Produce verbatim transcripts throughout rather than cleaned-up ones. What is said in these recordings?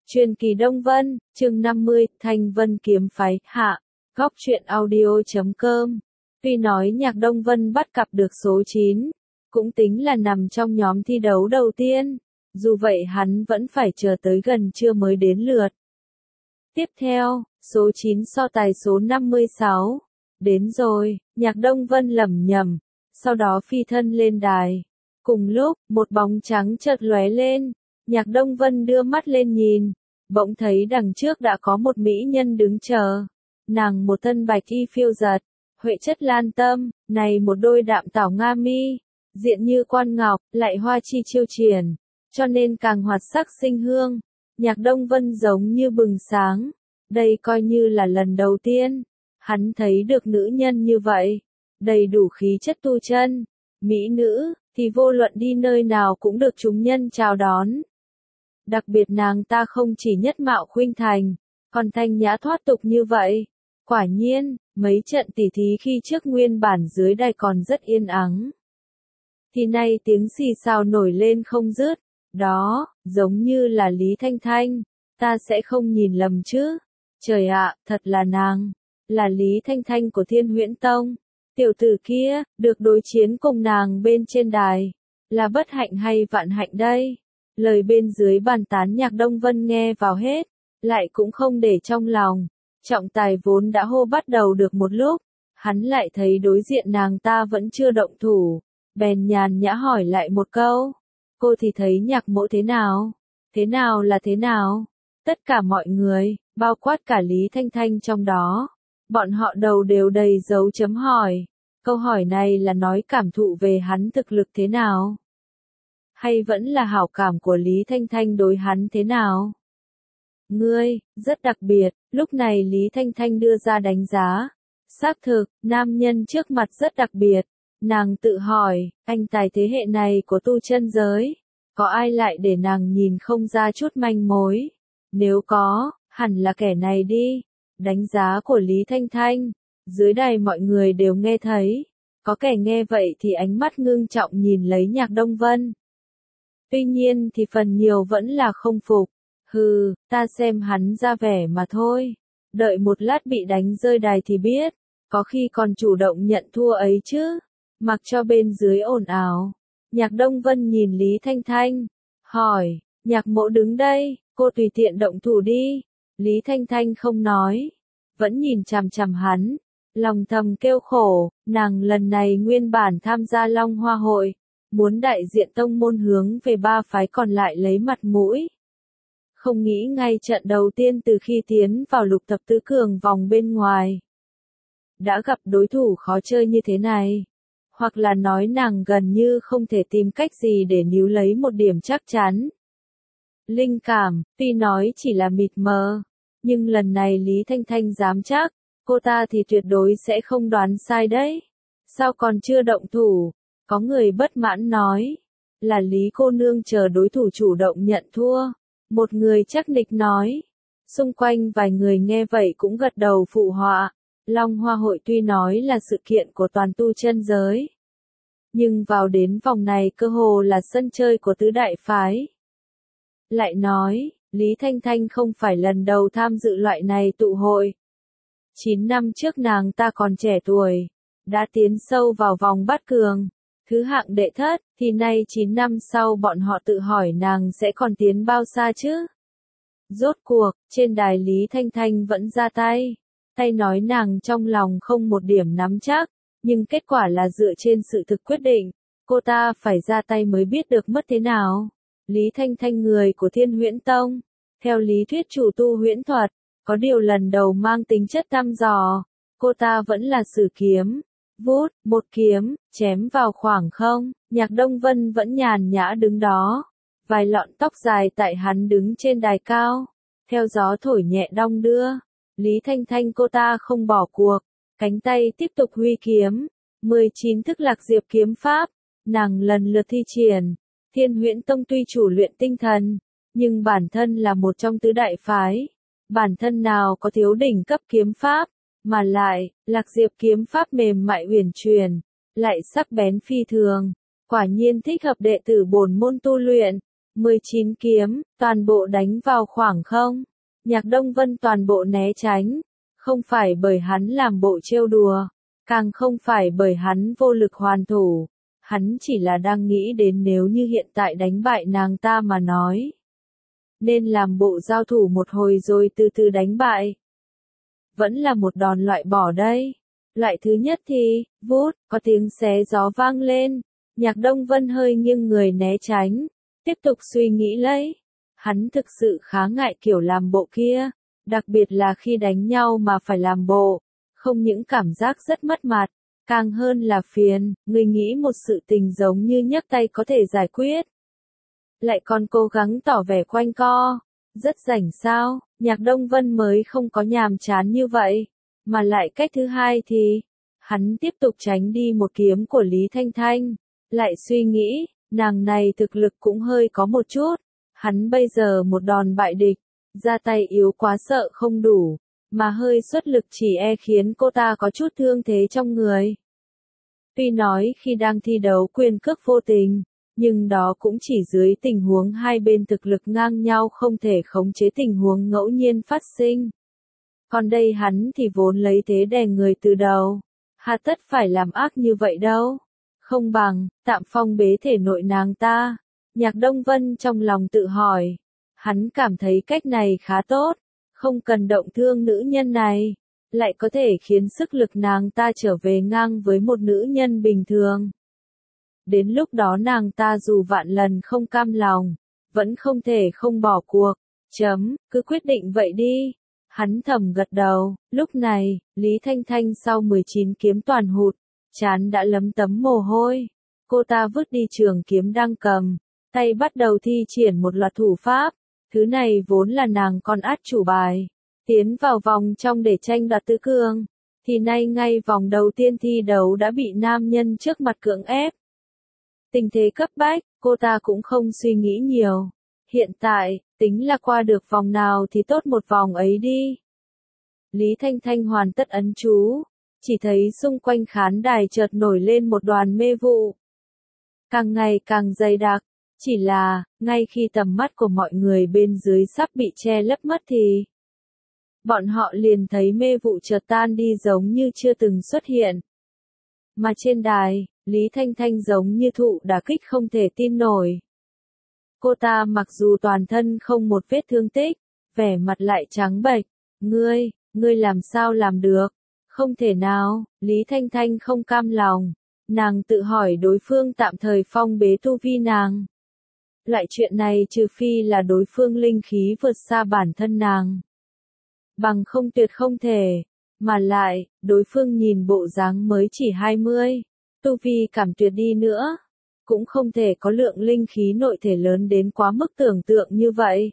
Truyền kỳ Đông Vân, chương năm mươi, Thanh Vân kiếm phái, hạ, góc truyện audio chấm com. Tuy nói nhạc Đông Vân bắt cặp được số chín, cũng tính là nằm trong nhóm thi đấu đầu tiên, dù vậy hắn vẫn phải chờ tới gần trưa mới đến lượt. Tiếp theo, số chín so tài số năm mươi sáu. Đến rồi, nhạc Đông Vân lẩm nhẩm, sau đó phi thân lên đài. Cùng lúc, một bóng trắng chợt lóe lên, nhạc Đông Vân đưa mắt lên nhìn, bỗng thấy đằng trước đã có một mỹ nhân đứng chờ. Nàng một thân bạch y phiêu giật, huệ chất lan tâm, này một đôi đạm tảo nga mi, diện như quan ngọc, lại hoa chi chiêu triển, cho nên càng hoạt sắc sinh hương. Nhạc Đông Vân giống như bừng sáng, đây coi như là lần đầu tiên hắn thấy được nữ nhân như vậy, đầy đủ khí chất tu chân, mỹ nữ, thì vô luận đi nơi nào cũng được chúng nhân chào đón. Đặc biệt nàng ta không chỉ nhất mạo khuynh thành, còn thanh nhã thoát tục như vậy. Quả nhiên, mấy trận tỉ thí khi trước nguyên bản dưới đài còn rất yên ắng, thì nay tiếng xì xào nổi lên không dứt. Đó, giống như là Lý Thanh Thanh, ta sẽ không nhìn lầm chứ. Trời ạ, thật là nàng, là Lý Thanh Thanh của Thiên Huyễn Tông. Tiểu tử kia, được đối chiến cùng nàng bên trên đài, là bất hạnh hay vạn hạnh đây? Lời bên dưới bàn tán nhạc Đông Vân nghe vào hết, lại cũng không để trong lòng. Trọng tài vốn đã hô bắt đầu được một lúc, hắn lại thấy đối diện nàng ta vẫn chưa động thủ, bèn nhàn nhã hỏi lại một câu. Cô thì thấy nhạc mỗ thế nào? Thế nào là thế nào? Tất cả mọi người, bao quát cả Lý Thanh Thanh trong đó, bọn họ đầu đều đầy dấu chấm hỏi. Câu hỏi này là nói cảm thụ về hắn thực lực thế nào? Hay vẫn là hảo cảm của Lý Thanh Thanh đối hắn thế nào? Ngươi, rất đặc biệt, lúc này Lý Thanh Thanh đưa ra đánh giá. Xác thực, nam nhân trước mặt rất đặc biệt. Nàng tự hỏi, anh tài thế hệ này của tu chân giới, có ai lại để nàng nhìn không ra chút manh mối? Nếu có, hẳn là kẻ này đi. Đánh giá của Lý Thanh Thanh, dưới đài mọi người đều nghe thấy. Có kẻ nghe vậy thì ánh mắt ngưng trọng nhìn lấy nhạc Đông Vân. Tuy nhiên thì phần nhiều vẫn là không phục. Hừ, ta xem hắn ra vẻ mà thôi. Đợi một lát bị đánh rơi đài thì biết, có khi còn chủ động nhận thua ấy chứ. Mặc cho bên dưới ồn ào, nhạc Đông Vân nhìn Lý Thanh Thanh, hỏi, nhạc mỗ đứng đây, cô tùy tiện động thủ đi. Lý Thanh Thanh không nói, vẫn nhìn chằm chằm hắn, lòng thầm kêu khổ, nàng lần này nguyên bản tham gia Long Hoa Hội, muốn đại diện tông môn hướng về ba phái còn lại lấy mặt mũi. Không nghĩ ngay trận đầu tiên từ khi tiến vào lục thập tứ cường vòng bên ngoài, đã gặp đối thủ khó chơi như thế này. Hoặc là nói nàng gần như không thể tìm cách gì để níu lấy một điểm chắc chắn. Linh cảm, tuy nói chỉ là mịt mờ, nhưng lần này Lý Thanh Thanh dám chắc, cô ta thì tuyệt đối sẽ không đoán sai đấy. Sao còn chưa động thủ? Có người bất mãn nói, là Lý cô nương chờ đối thủ chủ động nhận thua. Một người chắc nịch nói, xung quanh vài người nghe vậy cũng gật đầu phụ họa. Long Hoa Hội tuy nói là sự kiện của toàn tu chân giới, nhưng vào đến vòng này cơ hồ là sân chơi của tứ đại phái. Lại nói, Lý Thanh Thanh không phải lần đầu tham dự loại này tụ hội. chín năm trước nàng ta còn trẻ tuổi, đã tiến sâu vào vòng bát cường, thứ hạng đệ thất, thì nay chín năm sau bọn họ tự hỏi nàng sẽ còn tiến bao xa chứ? Rốt cuộc, trên đài Lý Thanh Thanh vẫn ra tay. Tay nói nàng trong lòng không một điểm nắm chắc, nhưng kết quả là dựa trên sự thực quyết định, cô ta phải ra tay mới biết được mất thế nào. Lý Thanh Thanh người của Thiên Huyễn Tông, theo lý thuyết chủ tu huyễn thuật, có điều lần đầu mang tính chất thăm dò, cô ta vẫn là sử kiếm, vút, một kiếm, chém vào khoảng không. Nhạc Đông Vân vẫn nhàn nhã đứng đó, vài lọn tóc dài tại hắn đứng trên đài cao, theo gió thổi nhẹ đong đưa. Lý Thanh Thanh cô ta không bỏ cuộc, cánh tay tiếp tục huy kiếm, mười chín thức lạc diệp kiếm pháp, nàng lần lượt thi triển. Thiên Huyễn Tông tuy chủ luyện tinh thần, nhưng bản thân là một trong tứ đại phái, bản thân nào có thiếu đỉnh cấp kiếm pháp, mà lại, lạc diệp kiếm pháp mềm mại uyển chuyển, lại sắc bén phi thường, quả nhiên thích hợp đệ tử bổn môn tu luyện. mười chín kiếm, toàn bộ đánh vào khoảng không. Nhạc Đông Vân toàn bộ né tránh, không phải bởi hắn làm bộ trêu đùa, càng không phải bởi hắn vô lực hoàn thủ, hắn chỉ là đang nghĩ đến nếu như hiện tại đánh bại nàng ta mà nói. Nên làm bộ giao thủ một hồi rồi từ từ đánh bại. Vẫn là một đòn loại bỏ đây. Loại thứ nhất thì, vút, có tiếng xé gió vang lên, Nhạc Đông Vân hơi nghiêng người né tránh, tiếp tục suy nghĩ lấy. Hắn thực sự khá ngại kiểu làm bộ kia, đặc biệt là khi đánh nhau mà phải làm bộ, không những cảm giác rất mất mặt, càng hơn là phiền, người nghĩ một sự tình giống như nhấc tay có thể giải quyết. Lại còn cố gắng tỏ vẻ quanh co, rất rảnh sao, Nhạc Đông Vân mới không có nhàm chán như vậy, mà lại cách thứ hai thì, hắn tiếp tục tránh đi một kiếm của Lý Thanh Thanh, lại suy nghĩ, nàng này thực lực cũng hơi có một chút, hắn bây giờ một đòn bại địch, ra tay yếu quá sợ không đủ, mà hơi xuất lực chỉ e khiến cô ta có chút thương thế trong người. Tuy nói khi đang thi đấu quyền cước vô tình, nhưng đó cũng chỉ dưới tình huống hai bên thực lực ngang nhau không thể khống chế tình huống ngẫu nhiên phát sinh. Còn đây hắn thì vốn lấy thế đè người từ đầu, hà tất phải làm ác như vậy đâu. Không bằng, tạm phong bế thể nội nàng ta. Nhạc Đông Vân trong lòng tự hỏi, hắn cảm thấy cách này khá tốt, không cần động thương nữ nhân này, lại có thể khiến sức lực nàng ta trở về ngang với một nữ nhân bình thường. Đến lúc đó nàng ta dù vạn lần không cam lòng, vẫn không thể không bỏ cuộc, chấm, cứ quyết định vậy đi. Hắn thầm gật đầu, lúc này, Lý Thanh Thanh sau mười chín kiếm toàn hụt, trán đã lấm tấm mồ hôi. Cô ta vứt đi trường kiếm đang cầm, tay bắt đầu thi triển một loạt thủ pháp, thứ này vốn là nàng con át chủ bài, tiến vào vòng trong để tranh đoạt tứ cương, thì nay ngay vòng đầu tiên thi đấu đã bị nam nhân trước mặt cưỡng ép. Tình thế cấp bách, cô ta cũng không suy nghĩ nhiều. Hiện tại, tính là qua được vòng nào thì tốt một vòng ấy đi. Lý Thanh Thanh hoàn tất ấn chú, chỉ thấy xung quanh khán đài chợt nổi lên một đoàn mê vụ. Càng ngày càng dày đặc, chỉ là, ngay khi tầm mắt của mọi người bên dưới sắp bị che lấp mất thì bọn họ liền thấy mê vụ chợt tan đi giống như chưa từng xuất hiện. Mà trên đài, Lý Thanh Thanh giống như thụ đả kích không thể tin nổi. Cô ta mặc dù toàn thân không một vết thương tích, vẻ mặt lại trắng bệch. Ngươi, ngươi làm sao làm được? Không thể nào, Lý Thanh Thanh không cam lòng. Nàng tự hỏi đối phương tạm thời phong bế tu vi nàng. Loại chuyện này trừ phi là đối phương linh khí vượt xa bản thân nàng. Bằng không tuyệt không thể. Mà lại, đối phương nhìn bộ dáng mới chỉ hai mươi. Tu vi cảm tuyệt đi nữa. Cũng không thể có lượng linh khí nội thể lớn đến quá mức tưởng tượng như vậy.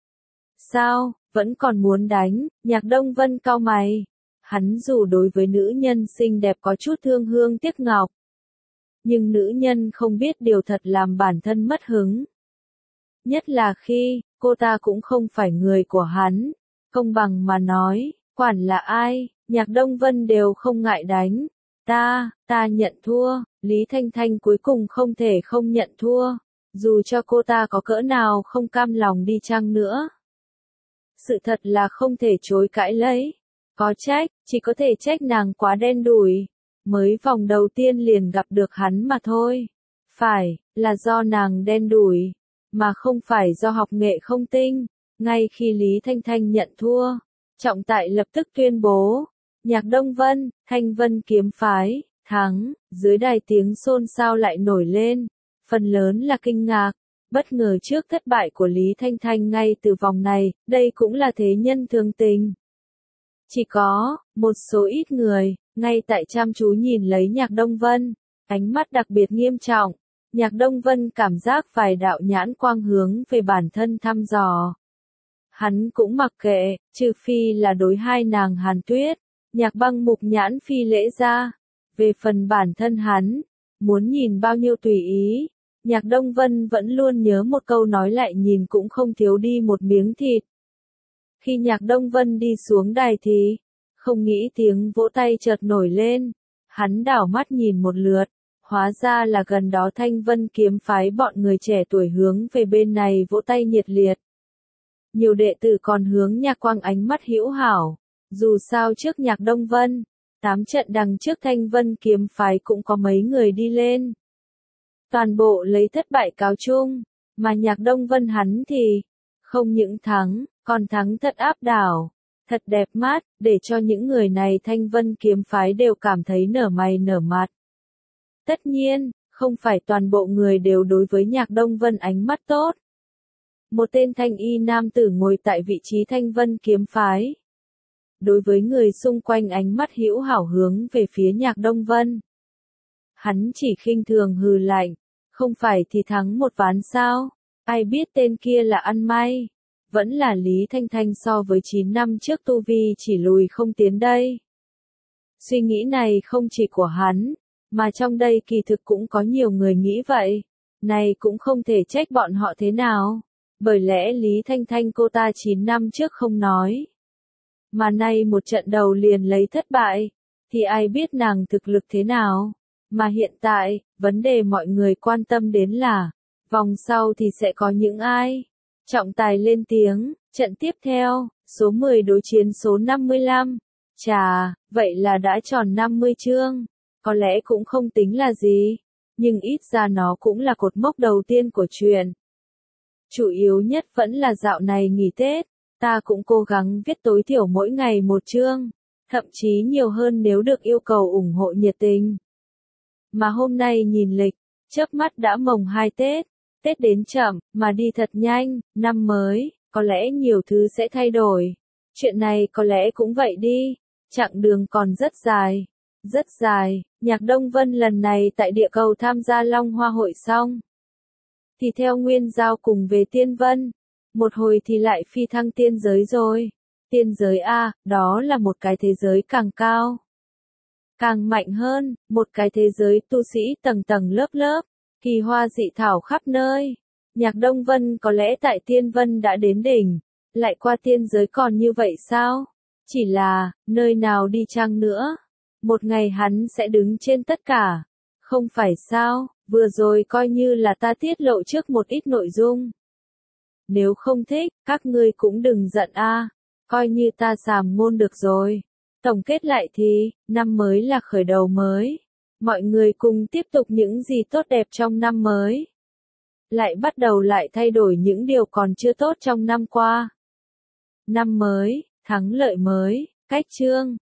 Sao, vẫn còn muốn đánh, Nhạc Đông Vân cau mày. Hắn dù đối với nữ nhân xinh đẹp có chút thương hương tiếc ngọc. Nhưng nữ nhân không biết điều thật làm bản thân mất hứng. Nhất là khi, cô ta cũng không phải người của hắn. Công bằng mà nói, quản là ai, Nhạc Đông Vân đều không ngại đánh. Ta, ta nhận thua, Lý Thanh Thanh cuối cùng không thể không nhận thua, dù cho cô ta có cỡ nào không cam lòng đi chăng nữa. Sự thật là không thể chối cãi lấy, có trách, chỉ có thể trách nàng quá đen đủi, mới vòng đầu tiên liền gặp được hắn mà thôi. Phải, là do nàng đen đủi, mà không phải do học nghệ không tinh. Ngay khi Lý Thanh Thanh nhận thua, trọng tài lập tức tuyên bố, Nhạc Đông Vân, Thanh Vân kiếm phái, thắng, dưới đài tiếng xôn xao lại nổi lên, phần lớn là kinh ngạc, bất ngờ trước thất bại của Lý Thanh Thanh ngay từ vòng này, đây cũng là thế nhân thường tình. Chỉ có, một số ít người, ngay tại chăm chú nhìn lấy Nhạc Đông Vân, ánh mắt đặc biệt nghiêm trọng, Nhạc Đông Vân cảm giác vài đạo nhãn quang hướng về bản thân thăm dò. Hắn cũng mặc kệ, trừ phi là đối hai nàng Hàn Tuyết. Nhạc Băng mục nhãn phi lễ ra. Về phần bản thân hắn, muốn nhìn bao nhiêu tùy ý. Nhạc Đông Vân vẫn luôn nhớ một câu nói lại nhìn cũng không thiếu đi một miếng thịt. Khi Nhạc Đông Vân đi xuống đài thì, không nghĩ tiếng vỗ tay chợt nổi lên. Hắn đảo mắt nhìn một lượt, Hóa ra là gần đó Thanh Vân kiếm phái bọn người trẻ tuổi hướng về bên này vỗ tay nhiệt liệt. Nhiều đệ tử còn hướng Nhạc Quang ánh mắt hữu hảo, dù sao trước Nhạc Đông Vân, tám trận đằng trước Thanh Vân kiếm phái cũng có mấy người đi lên. Toàn bộ lấy thất bại cáo chung, mà Nhạc Đông Vân hắn thì, không những thắng, còn thắng thật áp đảo, thật đẹp mắt, để cho những người này Thanh Vân kiếm phái đều cảm thấy nở mày nở mặt. Tất nhiên, không phải toàn bộ người đều đối với Nhạc Đông Vân ánh mắt tốt. Một tên thanh y nam tử ngồi tại vị trí Thanh Vân kiếm phái. Đối với người xung quanh ánh mắt hữu hảo hướng về phía Nhạc Đông Vân. Hắn chỉ khinh thường hừ lạnh, không phải thì thắng một ván sao, ai biết tên kia là ăn may, vẫn là Lý Thanh Thanh so với chín năm trước tu vi chỉ lùi không tiến đây. Suy nghĩ này không chỉ của hắn, mà trong đây kỳ thực cũng có nhiều người nghĩ vậy, này cũng không thể trách bọn họ thế nào, bởi lẽ Lý Thanh Thanh cô ta chín năm trước không nói. Mà nay một trận đầu liền lấy thất bại, thì ai biết nàng thực lực thế nào. Mà hiện tại, vấn đề mọi người quan tâm đến là, vòng sau thì sẽ có những ai? Trọng tài lên tiếng, trận tiếp theo, số mười đối chiến số năm mươi lăm. Chà, vậy là đã tròn năm mươi chương. Có lẽ cũng không tính là gì, nhưng ít ra nó cũng là cột mốc đầu tiên của chuyện. Chủ yếu nhất vẫn là dạo này nghỉ Tết, ta cũng cố gắng viết tối thiểu mỗi ngày một chương, thậm chí nhiều hơn nếu được yêu cầu ủng hộ nhiệt tình. Mà hôm nay nhìn lịch, chớp mắt đã mồng hai Tết, Tết đến chậm, mà đi thật nhanh, năm mới, có lẽ nhiều thứ sẽ thay đổi. Chuyện này có lẽ cũng vậy đi, chặng đường còn rất dài, rất dài. Nhạc Đông Vân lần này tại địa cầu tham gia Long Hoa hội xong, thì theo Nguyên Giao cùng về Tiên Vân, một hồi thì lại phi thăng tiên giới rồi. Tiên giới A, đó là một cái thế giới càng cao, càng mạnh hơn, một cái thế giới tu sĩ tầng tầng lớp lớp, kỳ hoa dị thảo khắp nơi. Nhạc Đông Vân có lẽ tại Tiên Vân đã đến đỉnh, lại qua tiên giới còn như vậy sao? Chỉ là, nơi nào đi chăng nữa? Một ngày hắn sẽ đứng trên tất cả. Không phải sao, vừa rồi coi như là ta tiết lộ trước một ít nội dung. Nếu không thích, các ngươi cũng đừng giận a, coi như ta sàm ngôn được rồi. Tổng kết lại thì, năm mới là khởi đầu mới. Mọi người cùng tiếp tục những gì tốt đẹp trong năm mới. Lại bắt đầu lại thay đổi những điều còn chưa tốt trong năm qua. Năm mới, thắng lợi mới, cách chương.